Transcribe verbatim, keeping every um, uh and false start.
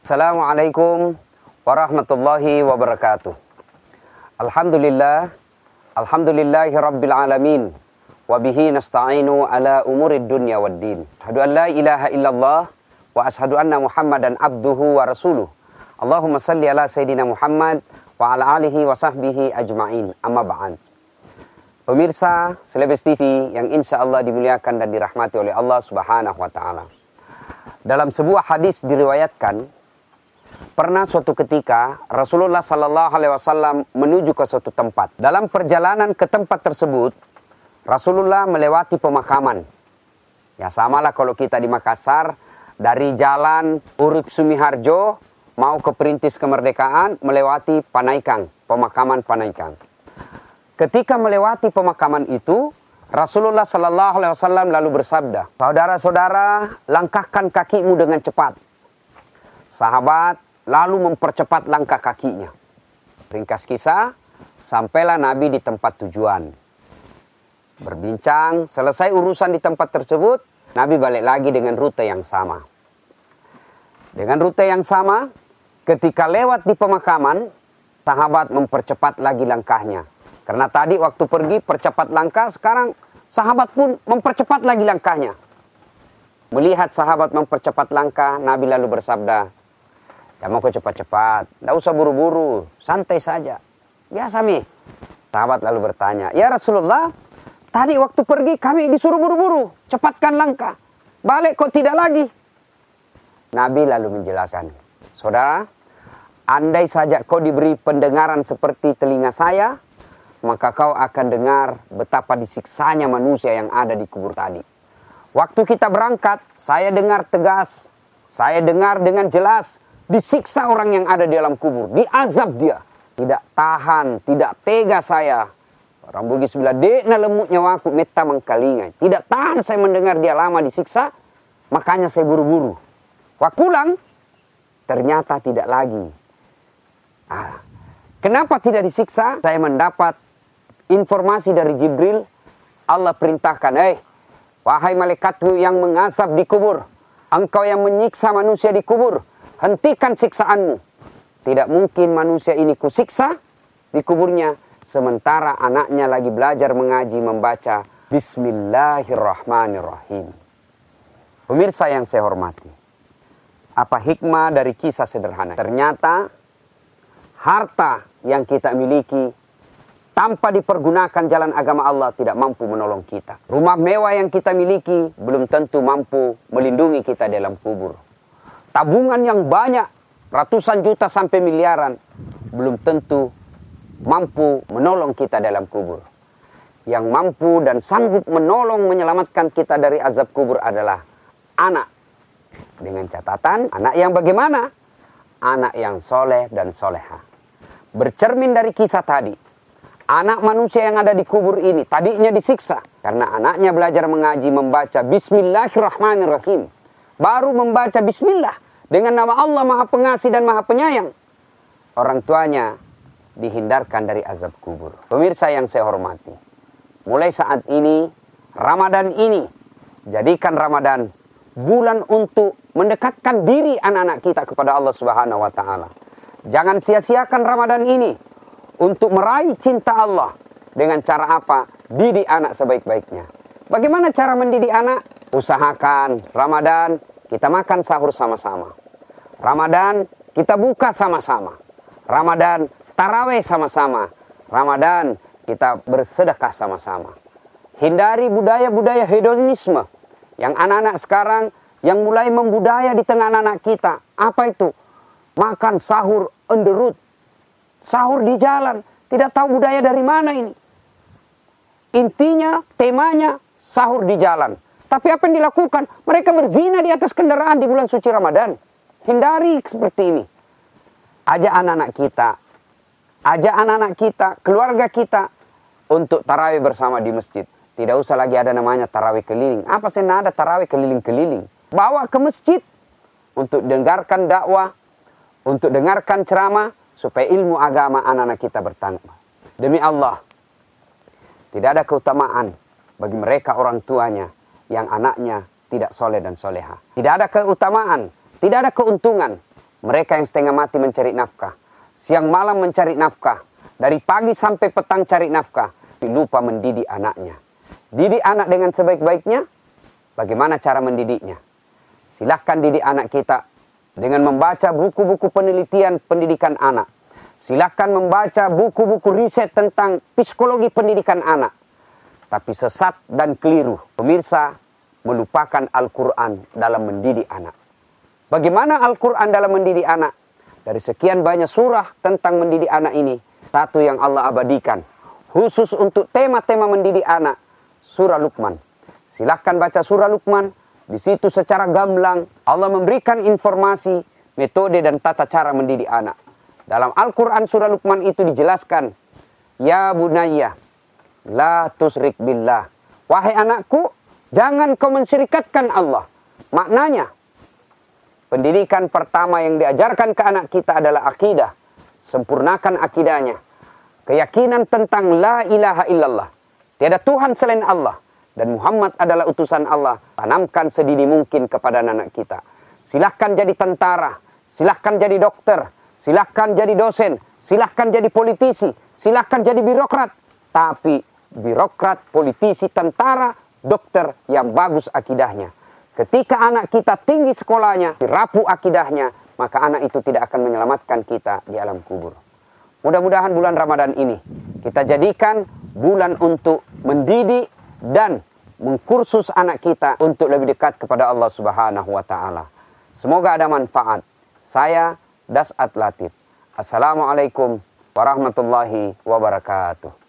Assalamualaikum warahmatullahi wabarakatuh. Alhamdulillah, alhamdulillahi rabbil alamin. Wabihi nasta'inu ala umurid dunya waddin. Asyhadu an la ilaha illallah wa asyhadu anna Muhammadan abduhu wa rasuluh. Allahumma salli ala Sayyidina Muhammad wa ala alihi wa sahbihi ajma'in. Amma ba'an. Pemirsa Celebes T V yang insya Allah dimuliakan dan dirahmati oleh Allah subhanahu wa ta'ala. Dalam sebuah hadis diriwayatkan, pernah suatu ketika Rasulullah Sallallahu Alaihi Wasallam menuju ke suatu tempat. Dalam perjalanan ke tempat tersebut, Rasulullah melewati pemakaman. Ya samalah kalau kita di Makassar, dari jalan Urip Sumiharjo mau ke Perintis Kemerdekaan melewati Panaikang, pemakaman Panaikang. Ketika melewati pemakaman itu, Rasulullah Sallallahu Alaihi Wasallam lalu bersabda, "Saudara-saudara, langkahkan kakimu dengan cepat." Sahabat lalu mempercepat langkah kakinya. Ringkas kisah, sampailah Nabi di tempat tujuan. Berbincang, selesai urusan di tempat tersebut, Nabi balik lagi dengan rute yang sama. Dengan rute yang sama, ketika lewat di pemakaman, sahabat mempercepat lagi langkahnya. Karena tadi waktu pergi percepat langkah, sekarang sahabat pun mempercepat lagi langkahnya. Melihat sahabat mempercepat langkah, Nabi lalu bersabda, "Ya mau kok cepat-cepat, tidak usah buru-buru, santai saja. Biasa mi." Sahabat lalu bertanya, "Ya Rasulullah, tadi waktu pergi kami disuruh buru-buru, cepatkan langkah. Balik kok tidak lagi?" Nabi lalu menjelaskan, "Saudara, andai saja kau diberi pendengaran seperti telinga saya, maka kau akan dengar betapa disiksanya manusia yang ada di kubur tadi. Waktu kita berangkat, saya dengar tegas, saya dengar dengan jelas, disiksa orang yang ada di dalam kubur, diazab dia. Tidak tahan, tidak tega saya. Orang Bugis bilang, dekna lemutnya waku meta mengkalingai. Tidak tahan saya mendengar dia lama disiksa, makanya saya buru-buru. Waktu pulang, ternyata tidak lagi. Ah, kenapa tidak disiksa? Saya mendapat informasi dari Jibril, Allah perintahkan, eh, wahai malaikatku yang mengazab di kubur, engkau yang menyiksa manusia di kubur, hentikan siksaanmu. Tidak mungkin manusia ini kusiksa di kuburnya, sementara anaknya lagi belajar mengaji membaca Bismillahirrahmanirrahim." Pemirsa yang saya hormati, apa hikmah dari kisah sederhana? Ternyata harta yang kita miliki tanpa dipergunakan jalan agama Allah tidak mampu menolong kita. Rumah mewah yang kita miliki belum tentu mampu melindungi kita dalam kubur. Tabungan yang banyak, ratusan juta sampai miliaran, belum tentu mampu menolong kita dalam kubur. Yang mampu dan sanggup menolong menyelamatkan kita dari azab kubur adalah anak. Dengan catatan, anak yang bagaimana? Anak yang soleh dan soleha. Bercermin dari kisah tadi, anak manusia yang ada di kubur ini tadinya disiksa karena anaknya belajar mengaji membaca Bismillahirrahmanirrahim. Baru membaca Bismillah dengan nama Allah Maha Pengasih dan Maha Penyayang. Orang tuanya dihindarkan dari azab kubur. Pemirsa yang saya hormati, mulai saat ini, Ramadan ini, jadikan Ramadan bulan untuk mendekatkan diri anak-anak kita kepada Allah Subhanahu wa Ta'ala. Jangan sia-siakan Ramadan ini untuk meraih cinta Allah. Dengan cara apa? Didik anak sebaik-baiknya. Bagaimana cara mendidik anak? Usahakan Ramadan kita makan sahur sama-sama. Ramadan kita buka sama-sama. Ramadan taraweh sama-sama. Ramadan kita bersedekah sama-sama. Hindari budaya-budaya hedonisme yang anak-anak sekarang yang mulai membudaya di tengah anak-anak kita. Apa itu? Makan sahur on the road. Sahur di jalan. Tidak tahu budaya dari mana ini. Intinya, temanya sahur di jalan. Tapi apa yang dilakukan? Mereka berzina di atas kendaraan di bulan suci Ramadan. Hindari seperti ini. Ajak anak-anak kita. Ajak anak-anak kita, keluarga kita untuk tarawih bersama di masjid. Tidak usah lagi ada namanya tarawih keliling. Apa sih ada tarawih keliling-keliling? Bawa ke masjid untuk dengarkan dakwah, untuk dengarkan ceramah, supaya ilmu agama anak-anak kita bertambah. Demi Allah, tidak ada keutamaan bagi mereka orang tuanya yang anaknya tidak soleh dan soleha. Tidak ada keutamaan, tidak ada keuntungan Mereka yang setengah mati mencari nafkah, siang malam mencari nafkah, dari pagi sampai petang cari nafkah, tapi lupa mendidik anaknya. Didik anak dengan sebaik-baiknya. Bagaimana cara mendidiknya? Silahkan didik anak kita dengan membaca buku-buku penelitian pendidikan anak. Silahkan membaca buku-buku riset tentang psikologi pendidikan anak. Tapi sesat dan keliru, pemirsa, melupakan Al-Quran dalam mendidik anak. Bagaimana Al-Quran dalam mendidik anak? Dari sekian banyak surah tentang mendidik anak ini, satu yang Allah abadikan, khusus untuk tema-tema mendidik anak, surah Luqman. Silahkan baca surah Luqman. Di situ secara gamblang Allah memberikan informasi, metode dan tata cara mendidik anak. Dalam Al-Quran surah Luqman itu dijelaskan, ya bunayya, la tusrik billah. Wahai anakku, jangan kau mensyirikatkan Allah. Maknanya, pendidikan pertama yang diajarkan ke anak kita adalah akidah. Sempurnakan akidahnya. Keyakinan tentang la ilaha illallah. Tiada Tuhan selain Allah. Dan Muhammad adalah utusan Allah. Tanamkan sedini mungkin kepada anak kita. Silahkan jadi tentara. Silahkan jadi dokter. Silahkan jadi dosen. Silahkan jadi politisi. Silahkan jadi birokrat. Tapi birokrat, politisi, tentara, dokter yang bagus akidahnya. Ketika anak kita tinggi sekolahnya, rapuh akidahnya, maka anak itu tidak akan menyelamatkan kita di alam kubur. Mudah-mudahan bulan Ramadan ini kita jadikan bulan untuk mendidik dan mengkursus anak kita untuk lebih dekat kepada Allah Subhanahu wa taala. Semoga ada manfaat. Saya Das'at Latif. Assalamualaikum warahmatullahi wabarakatuh.